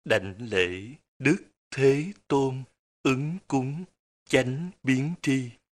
Đảnh lễ Đức Thế Tôn, ứng cúng chánh biến tri.